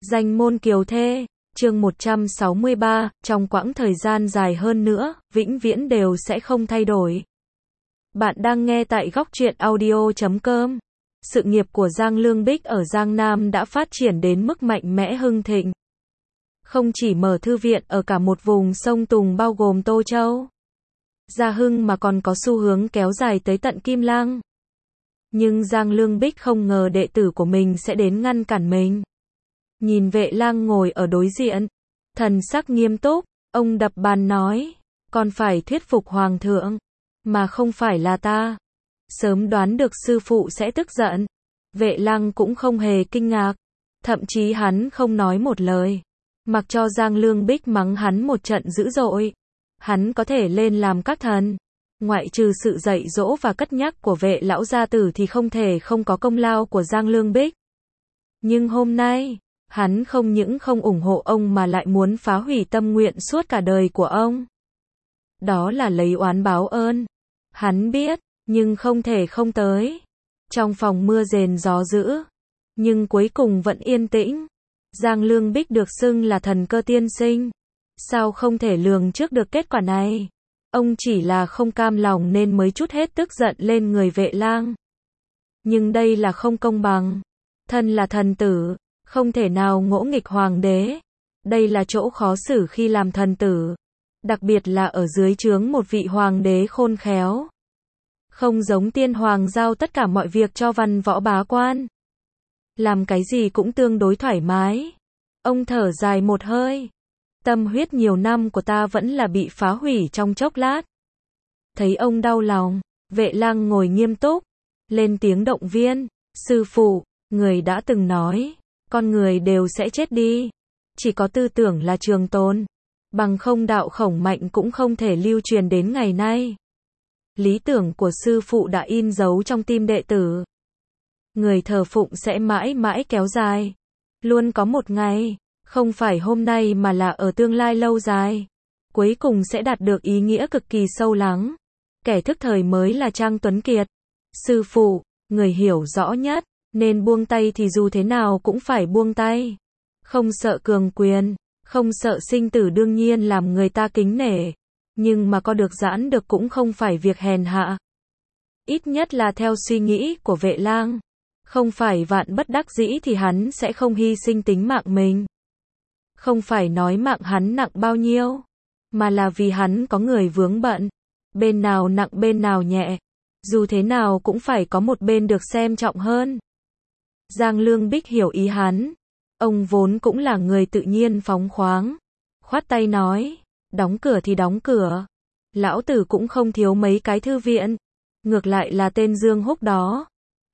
Danh môn kiều thê, chương 163, trong quãng thời gian dài hơn nữa, vĩnh viễn đều sẽ không thay đổi. Bạn đang nghe tại góc truyện audio.com. Sự nghiệp của Giang Lương Bích ở Giang Nam đã phát triển đến mức mạnh mẽ hưng thịnh. Không chỉ mở thư viện ở cả một vùng sông Tùng bao gồm Tô Châu, Gia Hưng mà còn có xu hướng kéo dài tới tận Kim Lăng. Nhưng Giang Lương Bích không ngờ đệ tử của mình sẽ đến ngăn cản mình. Nhìn Vệ Lang ngồi ở đối diện, thần sắc nghiêm túc, ông đập bàn nói, còn phải thuyết phục hoàng thượng, mà không phải là ta. Sớm đoán được sư phụ sẽ tức giận. Vệ Lang cũng không hề kinh ngạc, thậm chí hắn không nói một lời, mặc cho Giang Lương Bích mắng hắn một trận dữ dội. Hắn có thể lên làm các thần, ngoại trừ sự dạy dỗ và cất nhắc của Vệ lão gia tử thì không thể không có công lao của Giang Lương Bích. Nhưng hôm nay, hắn không những không ủng hộ ông mà lại muốn phá hủy tâm nguyện suốt cả đời của ông. Đó là lấy oán báo ơn. Hắn biết, nhưng không thể không tới. Trong phòng mưa rền gió dữ, nhưng cuối cùng vẫn yên tĩnh. Giang Lương Bích được xưng là thần cơ tiên sinh. Sao không thể lường trước được kết quả này? Ông chỉ là không cam lòng nên mới trút hết tức giận lên người Vệ Lang. Nhưng đây là không công bằng. Thân là thần tử, không thể nào ngỗ nghịch hoàng đế. Đây là chỗ khó xử khi làm thần tử. Đặc biệt là ở dưới trướng một vị hoàng đế khôn khéo. Không giống tiên hoàng giao tất cả mọi việc cho văn võ bá quan. Làm cái gì cũng tương đối thoải mái. Ông thở dài một hơi. Tâm huyết nhiều năm của ta vẫn là bị phá hủy trong chốc lát. Thấy ông đau lòng, Vệ Lang ngồi nghiêm túc, lên tiếng động viên, sư phụ, người đã từng nói, con người đều sẽ chết đi. Chỉ có tư tưởng là trường tồn, bằng không đạo khổng mạnh cũng không thể lưu truyền đến ngày nay. Lý tưởng của sư phụ đã in dấu trong tim đệ tử. Người thờ phụng sẽ mãi mãi kéo dài. Luôn có một ngày, không phải hôm nay mà là ở tương lai lâu dài, cuối cùng sẽ đạt được ý nghĩa cực kỳ sâu lắng. Kẻ thức thời mới là Trang Tuấn Kiệt. Sư phụ, người hiểu rõ nhất, nên buông tay thì dù thế nào cũng phải buông tay. Không sợ cường quyền, không sợ sinh tử đương nhiên làm người ta kính nể. Nhưng mà có được giãn được cũng không phải việc hèn hạ. Ít nhất là theo suy nghĩ của Vệ Lang. Không phải vạn bất đắc dĩ thì hắn sẽ không hy sinh tính mạng mình. Không phải nói mạng hắn nặng bao nhiêu, mà là vì hắn có người vướng bận. Bên nào nặng bên nào nhẹ. Dù thế nào cũng phải có một bên được xem trọng hơn. Giang Lương Bích hiểu ý hắn. Ông vốn cũng là người tự nhiên phóng khoáng. Khoát tay nói, đóng cửa thì đóng cửa. Lão tử cũng không thiếu mấy cái thư viện. Ngược lại là tên Dương Húc đó.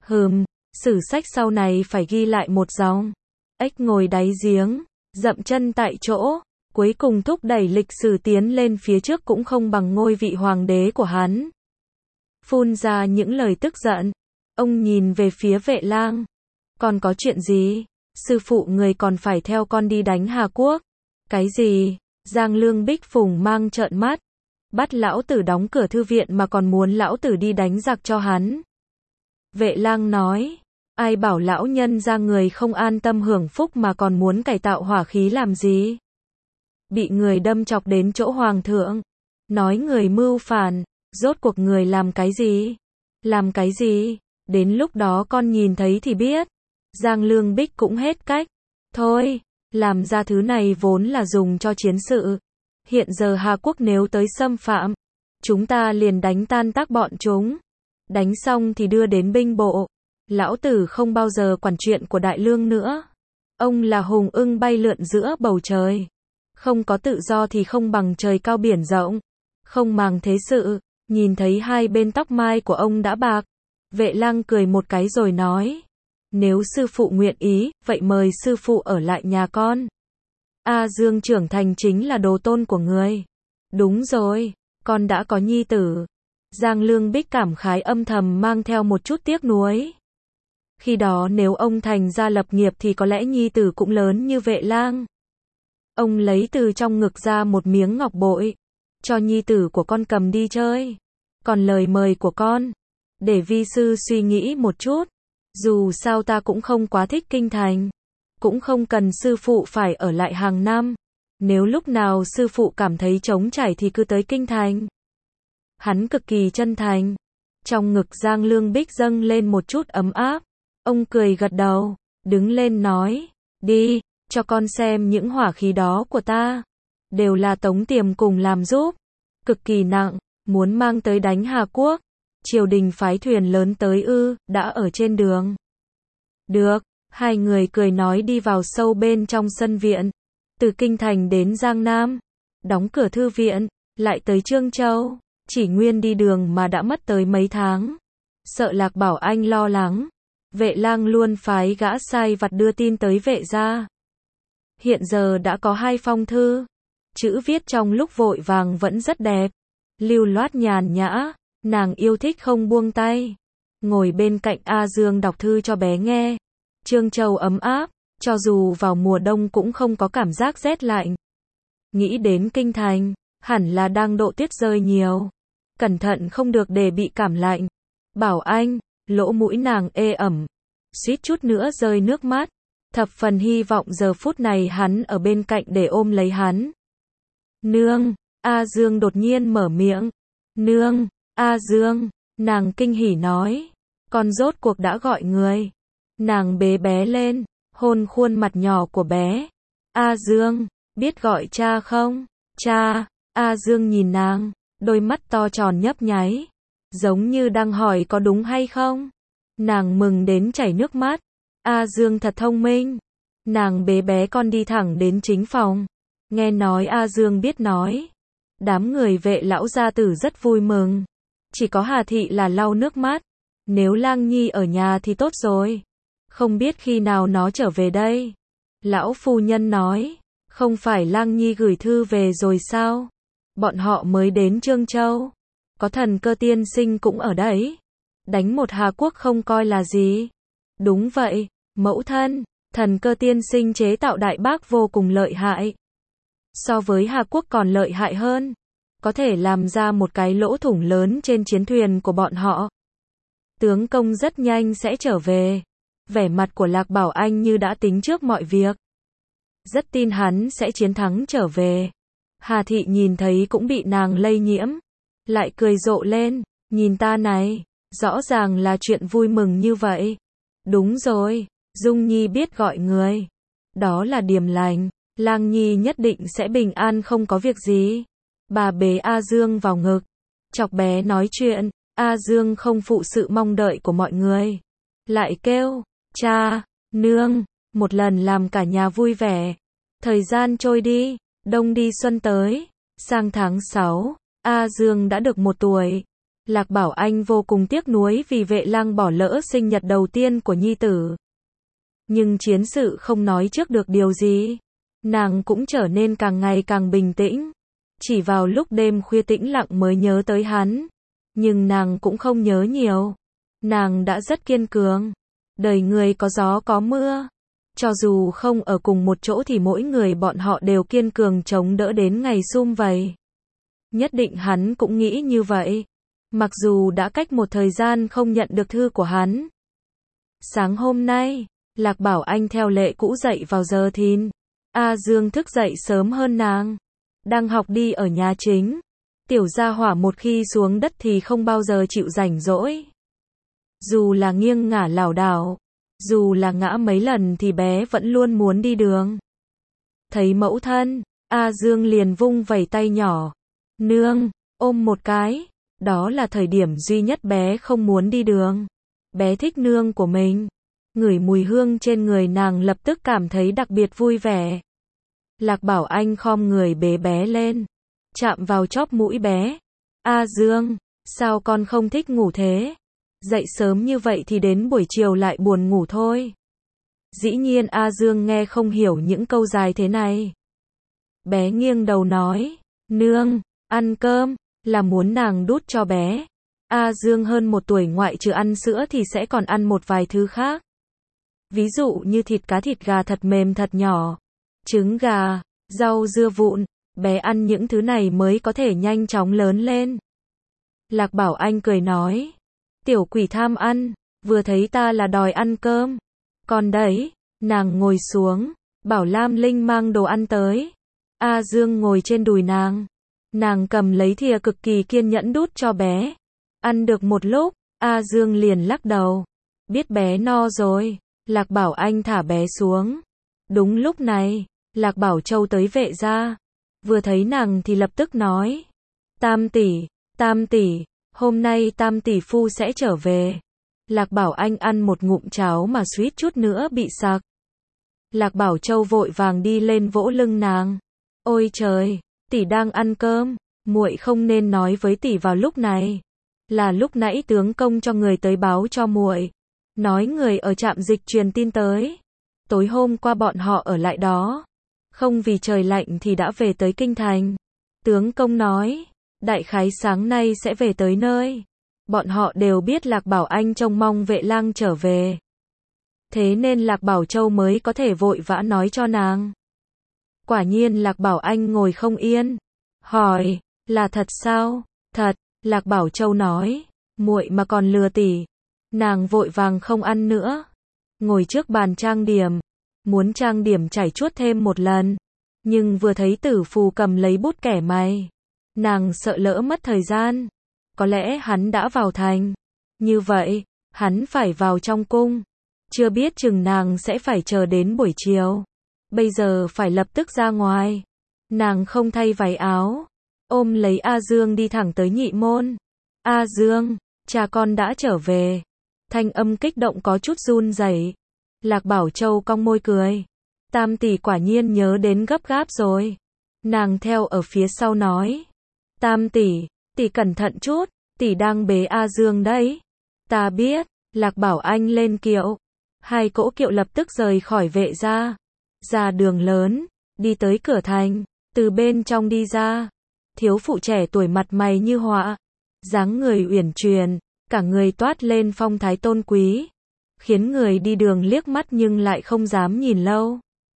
Sử sách sau này phải ghi lại một dòng. Ếch ngồi đáy giếng, dậm chân tại chỗ, cuối cùng thúc đẩy lịch sử tiến lên phía trước cũng không bằng ngôi vị hoàng đế của hắn. Phun ra những lời tức giận, ông nhìn về phía Vệ Lang. Còn có chuyện gì? Sư phụ người còn phải theo con đi đánh Hà Quốc. Cái gì? Giang Lương Bích phùng mang trợn mắt. Bắt lão tử đóng cửa thư viện mà còn muốn lão tử đi đánh giặc cho hắn. Vệ Lang nói, ai bảo lão nhân ra người không an tâm hưởng phúc mà còn muốn cải tạo hỏa khí làm gì? Bị người đâm chọc đến chỗ hoàng thượng, nói người mưu phản, rốt cuộc người làm cái gì? Làm cái gì? Đến lúc đó con nhìn thấy thì biết. Giang Lương Bích cũng hết cách. Thôi, làm ra thứ này vốn là dùng cho chiến sự. Hiện giờ Hà Quốc nếu tới xâm phạm, chúng ta liền đánh tan tác bọn chúng. Đánh xong thì đưa đến binh bộ. Lão tử không bao giờ quản chuyện của Đại Lương nữa. Ông là hùng ưng bay lượn giữa bầu trời. Không có tự do thì không bằng trời cao biển rộng. Không màng thế sự. Nhìn thấy hai bên tóc mai của ông đã bạc. Vệ Lang cười một cái rồi nói. Nếu sư phụ nguyện ý, vậy mời sư phụ ở lại nhà con. Dương trưởng thành chính là đồ tôn của người. Đúng rồi, con đã có nhi tử. Giang Lương Bích cảm khái âm thầm mang theo một chút tiếc nuối. Khi đó nếu ông thành ra lập nghiệp thì có lẽ nhi tử cũng lớn như Vệ Lang. Ông lấy từ trong ngực ra một miếng ngọc bội. Cho nhi tử của con cầm đi chơi. Còn lời mời của con, để vi sư suy nghĩ một chút. Dù sao ta cũng không quá thích kinh thành. cũng không cần sư phụ phải ở lại hàng năm. Nếu lúc nào sư phụ cảm thấy trống trải thì cứ tới kinh thành. Hắn cực kỳ chân thành. Trong ngực Giang Lương Bích dâng lên một chút ấm áp. Ông cười gật đầu, đứng lên nói, đi, cho con xem những hỏa khí đó của ta. Đều là Tống Tiềm cùng làm giúp. Cực kỳ nặng, muốn mang tới đánh Hà Quốc. Triều đình phái thuyền lớn tới ư, đã ở trên đường. Được, hai người cười nói đi vào sâu bên trong sân viện. Từ kinh thành đến Giang Nam, đóng cửa thư viện, lại tới Trương Châu. Chỉ nguyên đi đường mà đã mất tới mấy tháng. Sợ Lạc Bảo Anh lo lắng. Vệ lang luôn phái gã sai vặt đưa tin tới vệ gia. Hiện giờ đã có 2 phong thư. Chữ viết trong lúc vội vàng vẫn rất đẹp. Lưu loát nhàn nhã, nàng yêu thích không buông tay. Ngồi bên cạnh A Dương đọc thư cho bé nghe. Trương Châu ấm áp, cho dù vào mùa đông cũng không có cảm giác rét lạnh. Nghĩ đến kinh thành, hẳn là đang độ tuyết rơi nhiều. Cẩn thận không được để bị cảm lạnh. Bảo Anh, lỗ mũi nàng ê ẩm, suýt chút nữa rơi nước mắt. Thập phần hy vọng giờ phút này hắn ở bên cạnh để ôm lấy hắn. Nương, A Dương đột nhiên mở miệng. Nương, A Dương, nàng kinh hỉ nói. Con rốt cuộc đã gọi người. Nàng bế bé lên, hôn khuôn mặt nhỏ của bé. A Dương, biết gọi cha không? Cha, A Dương nhìn nàng, đôi mắt to tròn nhấp nháy. Giống như đang hỏi có đúng hay không? Nàng mừng đến chảy nước mắt. A Dương thật thông minh. Nàng bế bé con đi thẳng đến chính phòng. Nghe nói A Dương biết nói. Đám người vệ lão gia tử rất vui mừng. Chỉ có Hà Thị là lau nước mắt. Nếu Lang Nhi ở nhà thì tốt rồi. Không biết khi nào nó trở về đây. Lão phu nhân nói. Không phải Lang Nhi gửi thư về rồi sao? Bọn họ mới đến Trương Châu. Có Thần Cơ tiên sinh cũng ở đấy. Đánh một Hà Quốc không coi là gì. Đúng vậy, mẫu thân. Thần Cơ tiên sinh chế tạo đại bác vô cùng lợi hại. So với Hà Quốc còn lợi hại hơn. Có thể làm ra một cái lỗ thủng lớn trên chiến thuyền của bọn họ. Tướng công rất nhanh sẽ trở về. Vẻ mặt của Lạc Bảo Anh như đã tính trước mọi việc. Rất tin hắn sẽ chiến thắng trở về. Hà Thị nhìn thấy cũng bị nàng lây nhiễm. Lại cười rộ lên. Nhìn ta này, rõ ràng là chuyện vui mừng như vậy. Đúng rồi, Dung Nhi biết gọi người. Đó là điềm lành. Lang Nhi nhất định sẽ bình an không có việc gì. Bà bế A Dương vào ngực. Chọc bé nói chuyện. A Dương không phụ sự mong đợi của mọi người. Lại kêu, cha, nương, một lần làm cả nhà vui vẻ. Thời gian trôi đi, đông đi xuân tới. Sang tháng 6, A Dương đã được 1 tuổi. Lạc Bảo Anh vô cùng tiếc nuối vì vệ lang bỏ lỡ sinh nhật đầu tiên của nhi tử. Nhưng chiến sự không nói trước được điều gì. Nàng cũng trở nên càng ngày càng bình tĩnh. Chỉ vào lúc đêm khuya tĩnh lặng mới nhớ tới hắn. Nhưng nàng cũng không nhớ nhiều. Nàng đã rất kiên cường. Đời người có gió có mưa. Cho dù không ở cùng một chỗ thì mỗi người bọn họ đều kiên cường chống đỡ đến ngày sum vầy. Nhất định hắn cũng nghĩ như vậy. Mặc dù đã cách một thời gian không nhận được thư của hắn. Sáng hôm nay, Lạc Bảo Anh theo lệ cũ dậy vào giờ thìn. A Dương thức dậy sớm hơn nàng. Đang học đi ở nhà chính. Tiểu gia hỏa một khi xuống đất thì không bao giờ chịu rảnh rỗi. Dù là nghiêng ngả lảo đảo, dù là ngã mấy lần thì bé vẫn luôn muốn đi đường. Thấy mẫu thân, A Dương liền vung vẩy tay nhỏ. Nương, ôm một cái. Đó là thời điểm duy nhất bé không muốn đi đường. Bé thích nương của mình. Ngửi mùi hương trên người nàng lập tức cảm thấy đặc biệt vui vẻ. Lạc Bảo Anh khom người bế bé lên. Chạm vào chóp mũi bé. A Dương, sao con không thích ngủ thế? Dậy sớm như vậy thì đến buổi chiều lại buồn ngủ thôi. Dĩ nhiên A Dương nghe không hiểu những câu dài thế này. Bé nghiêng đầu nói. Nương, ăn cơm, là muốn nàng đút cho bé. A Dương hơn 1 tuổi ngoại trừ ăn sữa thì sẽ còn ăn một vài thứ khác. Ví dụ như thịt cá thịt gà thật mềm thật nhỏ. Trứng gà, rau dưa vụn. Bé ăn những thứ này mới có thể nhanh chóng lớn lên. Lạc Bảo Anh cười nói. Tiểu quỷ tham ăn, vừa thấy ta là đòi ăn cơm. Còn đấy, Nàng ngồi xuống, bảo Lam Linh mang đồ ăn tới. A Dương ngồi trên đùi nàng. Nàng cầm lấy thìa cực kỳ kiên nhẫn đút cho bé. Ăn được một lúc, A Dương liền lắc đầu. Biết bé no rồi, Lạc Bảo Anh thả bé xuống. Đúng lúc này, Lạc Bảo Châu tới vệ gia. Vừa thấy nàng thì lập tức nói. Tam tỷ, hôm nay Tam tỷ phu sẽ trở về. Lạc Bảo Anh ăn một ngụm cháo mà suýt chút nữa bị sặc. Lạc Bảo Châu vội vàng đi lên vỗ lưng nàng. Ôi trời, tỷ đang ăn cơm, muội không nên nói với tỷ vào lúc này. Là lúc nãy tướng công cho người tới báo cho muội, nói người ở trạm dịch truyền tin tới. Tối hôm qua bọn họ ở lại đó, không vì trời lạnh thì đã về tới kinh thành. Tướng công nói, đại khái sáng nay sẽ về tới nơi. Bọn họ đều biết Lạc Bảo Anh trông mong Vệ Lang trở về. Thế nên Lạc Bảo Châu mới có thể vội vã nói cho nàng. Quả nhiên Lạc Bảo Anh ngồi không yên, hỏi, là thật sao? Thật, Lạc Bảo Châu nói, muội mà còn lừa tỷ. Nàng vội vàng không ăn nữa, ngồi trước bàn trang điểm, muốn trang điểm chảy chuốt thêm một lần, nhưng vừa thấy Tử Phù cầm lấy bút kẻ mày, nàng sợ lỡ mất thời gian. Có lẽ hắn đã vào thành, như vậy, hắn phải vào trong cung, chưa biết chừng nàng sẽ phải chờ đến buổi chiều. Bây giờ phải lập tức ra ngoài. Nàng không thay váy áo, ôm lấy A Dương đi thẳng tới nhị môn. A Dương, cha con đã trở về. Thanh âm kích động có chút run rẩy. Lạc Bảo Châu cong môi cười. Tam tỷ quả nhiên nhớ đến gấp gáp rồi. Nàng theo ở phía sau nói. Tam tỷ, tỷ cẩn thận chút, tỷ đang bế A Dương đấy. Ta biết. Lạc Bảo Anh lên kiệu. Hai cỗ kiệu lập tức rời khỏi vệ gia. Ra đường lớn, đi tới cửa thành, từ bên trong đi ra. Thiếu phụ trẻ tuổi mặt mày như họa, dáng người uyển chuyển, cả người toát lên phong thái tôn quý, khiến người đi đường liếc mắt nhưng lại không dám nhìn lâu.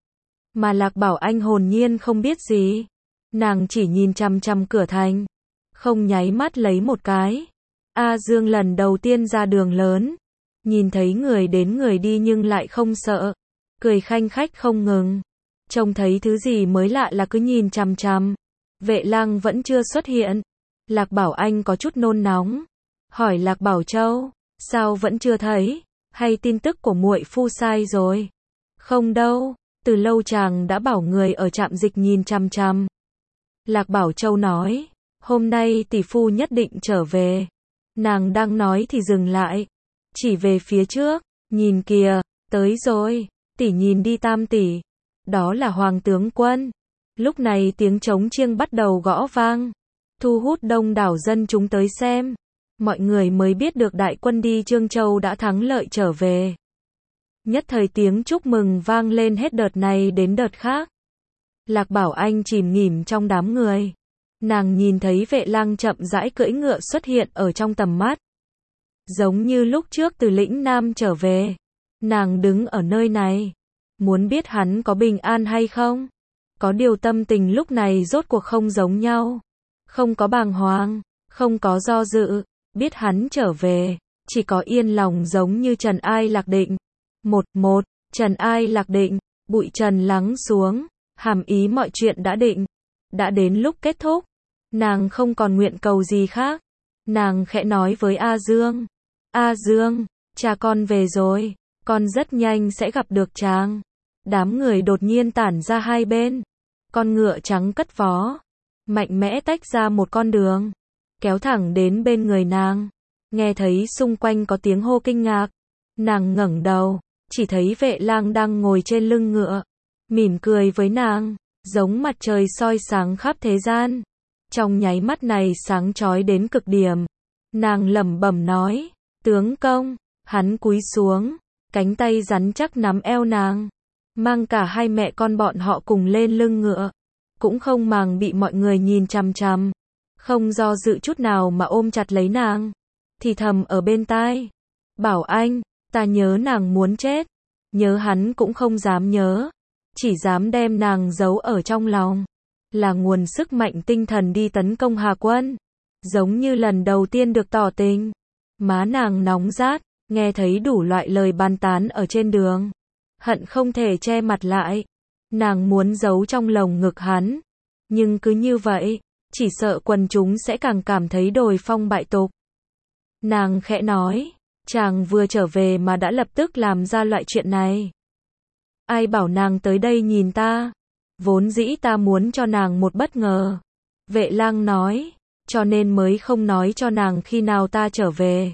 Mà Lạc Bảo Anh hồn nhiên không biết gì, nàng chỉ nhìn chằm chằm cửa thành, không nháy mắt lấy một cái. A Dương lần đầu tiên ra đường lớn, nhìn thấy người đến người đi nhưng lại không sợ, cười khanh khách không ngừng. Trông thấy thứ gì mới lạ là cứ nhìn chằm chằm. Vệ Lang vẫn chưa xuất hiện. Lạc Bảo Anh có chút nôn nóng, hỏi Lạc Bảo Châu, sao vẫn chưa thấy, hay tin tức của muội phu sai rồi? Không đâu, từ lâu chàng đã bảo người ở trạm dịch nhìn chằm chằm. Lạc Bảo Châu nói, hôm nay tỷ phu nhất định trở về. Nàng đang nói thì dừng lại, chỉ về phía trước, nhìn kìa, tới rồi. Tỷ nhìn đi Tam tỷ, đó là Hoàng tướng quân. Lúc này tiếng trống chiêng bắt đầu gõ vang, thu hút đông đảo dân chúng tới xem. Mọi người mới biết được đại quân đi Trương Châu đã thắng lợi trở về. Nhất thời tiếng chúc mừng vang lên hết đợt này đến đợt khác. Lạc Bảo Anh chìm nghỉm trong đám người. Nàng nhìn thấy Vệ Lang chậm rãi cưỡi ngựa xuất hiện ở trong tầm mắt. Giống như lúc trước từ lĩnh Nam trở về. Nàng đứng ở nơi này, muốn biết hắn có bình an hay không. Có điều tâm tình lúc này rốt cuộc không giống nhau. Không có bàng hoàng, không có do dự, biết hắn trở về, chỉ có yên lòng giống như Trần Ai Lạc Định. Một, Trần Ai Lạc Định, bụi trần lắng xuống, hàm ý mọi chuyện đã định, đã đến lúc kết thúc. Nàng không còn nguyện cầu gì khác. Nàng khẽ nói với A Dương. A Dương, cha con về rồi, con rất nhanh sẽ gặp được chàng. Đám người đột nhiên tản ra hai bên. Con ngựa trắng cất vó, mạnh mẽ tách ra một con đường, kéo thẳng đến bên người nàng. Nghe thấy xung quanh có tiếng hô kinh ngạc, nàng ngẩng đầu, chỉ thấy Vệ Lang đang ngồi trên lưng ngựa, mỉm cười với nàng, giống mặt trời soi sáng khắp thế gian. Trong nháy mắt này sáng chói đến cực điểm. Nàng lẩm bẩm nói, tướng công. Hắn cúi xuống, cánh tay rắn chắc nắm eo nàng, mang cả hai mẹ con bọn họ cùng lên lưng ngựa, cũng không màng bị mọi người nhìn chằm chằm, không do dự chút nào mà ôm chặt lấy nàng, thì thầm ở bên tai, Bảo Anh, ta nhớ nàng muốn chết, nhớ hắn cũng không dám nhớ, chỉ dám đem nàng giấu ở trong lòng, là nguồn sức mạnh tinh thần đi tấn công Hà Quân, giống như lần đầu tiên được tỏ tình. Má nàng nóng rát, nghe thấy đủ loại lời bàn tán ở trên đường. hận không thể che mặt lại. Nàng muốn giấu trong lồng ngực hắn. Nhưng cứ như vậy, chỉ sợ quần chúng sẽ càng cảm thấy đồi phong bại tục. Nàng khẽ nói, chàng vừa trở về mà đã lập tức làm ra loại chuyện này. Ai bảo nàng tới đây nhìn ta? Vốn dĩ ta muốn cho nàng một bất ngờ. Vệ lang nói, cho nên mới không nói cho nàng khi nào ta trở về.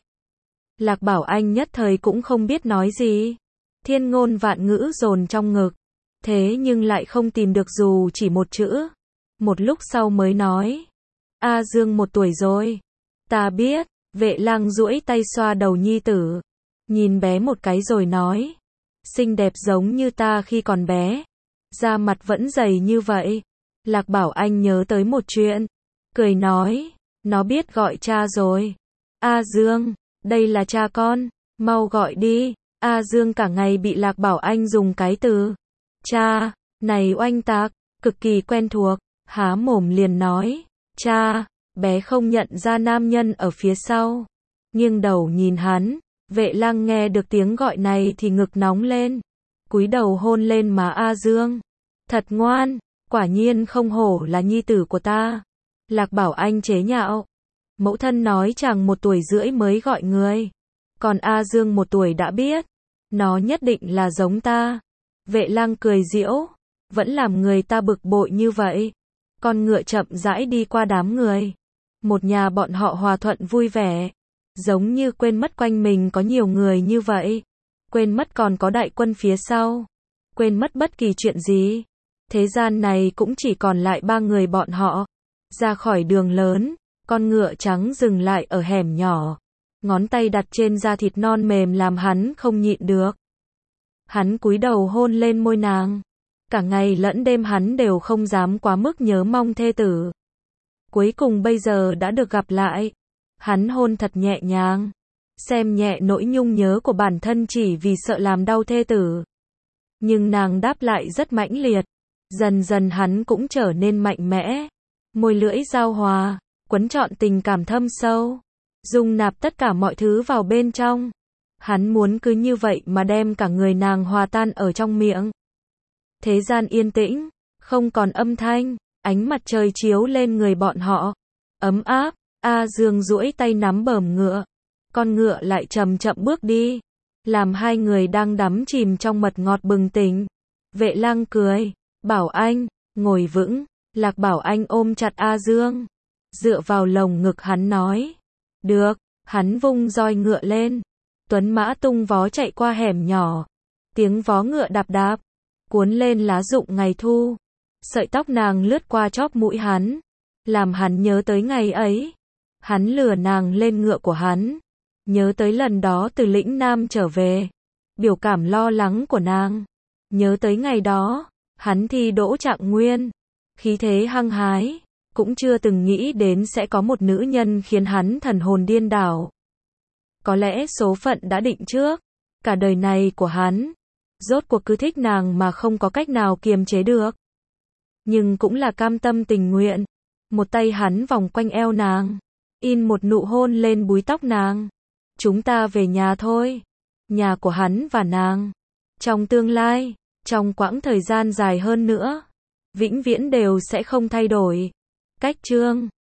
Lạc Bảo Anh nhất thời cũng không biết nói gì. Thiên ngôn vạn ngữ dồn trong ngực. Thế nhưng lại không tìm được dù chỉ một chữ. Một lúc sau mới nói. A Dương 1 tuổi rồi. Ta biết. Vệ lang duỗi tay xoa đầu nhi tử. Nhìn bé một cái rồi nói. Xinh đẹp giống như ta khi còn bé. Da mặt vẫn dày như vậy. Lạc Bảo Anh nhớ tới một chuyện. Cười nói. Nó biết gọi cha rồi. A Dương, đây là cha con. Mau gọi đi. A Dương cả ngày bị Lạc Bảo Anh dùng cái từ cha này oanh tạc, cực kỳ quen thuộc. Há mồm liền nói. Cha. Bé không nhận ra nam nhân ở phía sau. Nghiêng đầu nhìn hắn. Vệ lang nghe được tiếng gọi này thì ngực nóng lên. Cúi đầu hôn lên má A Dương. Thật ngoan, quả nhiên không hổ là nhi tử của ta. Lạc Bảo Anh chế nhạo. Mẫu thân nói chàng 1 tuổi rưỡi mới gọi người. Còn A Dương 1 tuổi đã biết. Nó nhất định là giống ta. Vệ lang cười giễu. Vẫn làm người ta bực bội như vậy. Con ngựa chậm rãi đi qua đám người. Một nhà bọn họ hòa thuận vui vẻ. Giống như quên mất quanh mình có nhiều người như vậy. Quên mất còn có đại quân phía sau. Quên mất bất kỳ chuyện gì. Thế gian này cũng chỉ còn lại 3 người bọn họ. Ra khỏi đường lớn, con ngựa trắng dừng lại ở hẻm nhỏ. Ngón tay đặt trên da thịt non mềm làm hắn không nhịn được. Hắn cúi đầu hôn lên môi nàng. Cả ngày lẫn đêm hắn đều không dám quá mức nhớ mong thê tử. Cuối cùng bây giờ đã được gặp lại. Hắn hôn thật nhẹ nhàng. Xem nhẹ nỗi nhung nhớ của bản thân chỉ vì sợ làm đau thê tử. Nhưng nàng đáp lại rất mãnh liệt. Dần dần hắn cũng trở nên mạnh mẽ. Môi lưỡi giao hòa, quấn trọn tình cảm thâm sâu. Dung nạp tất cả mọi thứ vào bên trong. Hắn muốn cứ như vậy mà đem cả người nàng hòa tan ở trong miệng. Thế gian yên tĩnh, không còn âm thanh. Ánh mặt trời chiếu lên người bọn họ. Ấm áp. A Dương duỗi tay nắm bờm ngựa. Con ngựa lại chậm chậm bước đi. Làm hai người đang đắm chìm trong mật ngọt bừng tỉnh. Vệ lang cười. Bảo Anh, ngồi vững. Lạc Bảo Anh ôm chặt A Dương. Dựa vào lồng ngực hắn nói. Được. Hắn vung roi ngựa lên. Tuấn mã tung vó chạy qua hẻm nhỏ. Tiếng vó ngựa đạp đạp. Cuốn lên lá rụng ngày thu. Sợi tóc nàng lướt qua chóp mũi hắn. Làm hắn nhớ tới ngày ấy. Hắn lừa nàng lên ngựa của hắn. Nhớ tới lần đó từ lĩnh Nam trở về. Biểu cảm lo lắng của nàng. Nhớ tới ngày đó. Hắn thi đỗ trạng nguyên. Khí thế hăng hái. Cũng chưa từng nghĩ đến sẽ có một nữ nhân khiến hắn thần hồn điên đảo. Có lẽ số phận đã định trước. Cả đời này của hắn. Rốt cuộc cứ thích nàng mà không có cách nào kiềm chế được. Nhưng cũng là cam tâm tình nguyện. Một tay hắn vòng quanh eo nàng. In một nụ hôn lên búi tóc nàng. Chúng ta về nhà thôi. Nhà của hắn và nàng. Trong tương lai, trong quãng thời gian dài hơn nữa, vĩnh viễn đều sẽ không thay đổi. Cách chương